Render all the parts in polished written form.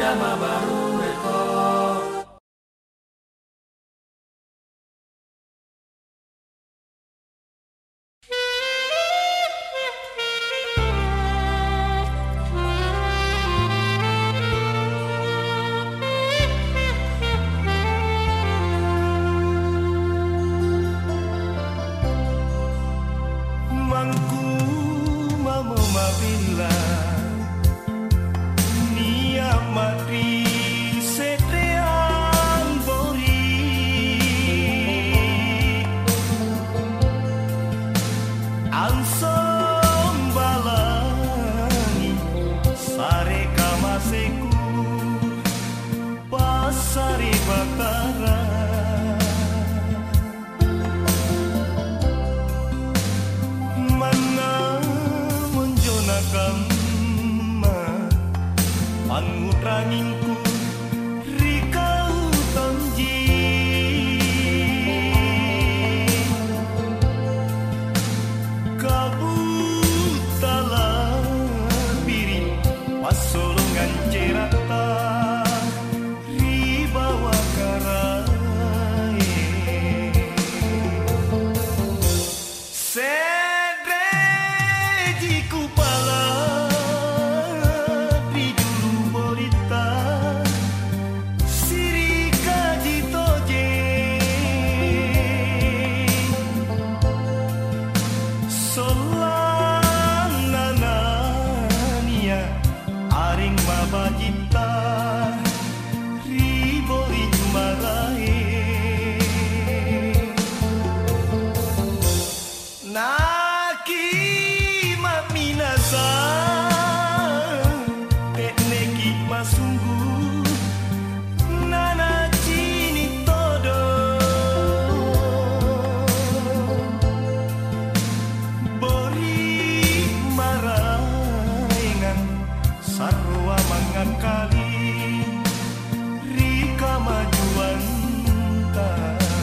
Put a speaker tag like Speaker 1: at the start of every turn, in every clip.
Speaker 1: Irama baru rekod.
Speaker 2: Mangku mamo mabila nia mati setrean bori ansom balangi sare kamaseku pasari batara pangutranginku rikau tonji kabutala biri pasolongan cerata ribawa karai sedreji kupala Bajita ribori marae naki maminasa tekneki masunggu nana cini todo bori maraengan sarwa mangakali rika majuan ta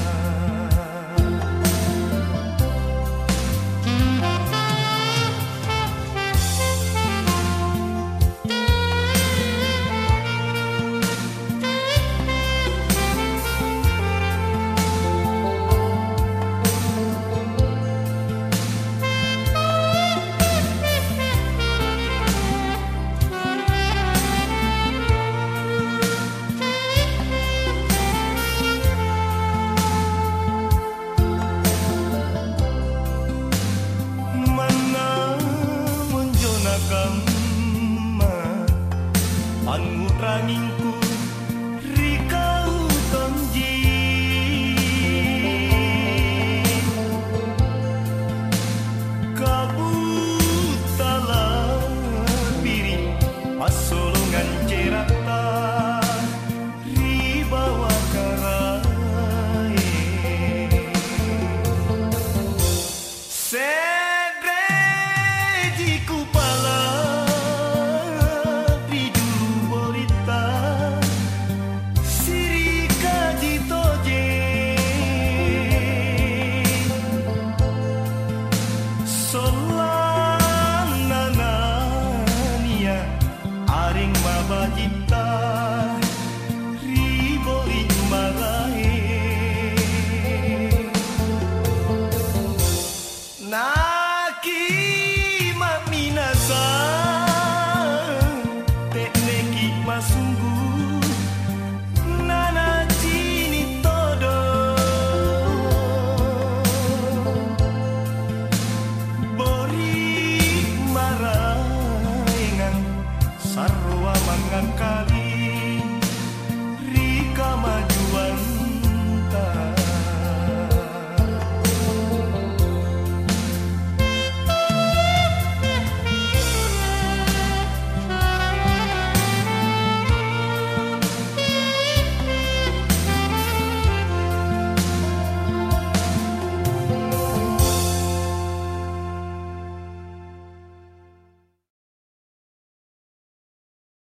Speaker 2: pangutranginku rikau tonji kabutala biri pasolongan cerata ribawa karai sedreji kupala bajita ribori marae naki maminasa tekneki masunggu nana cini todo bori maraengan sarwa mangakali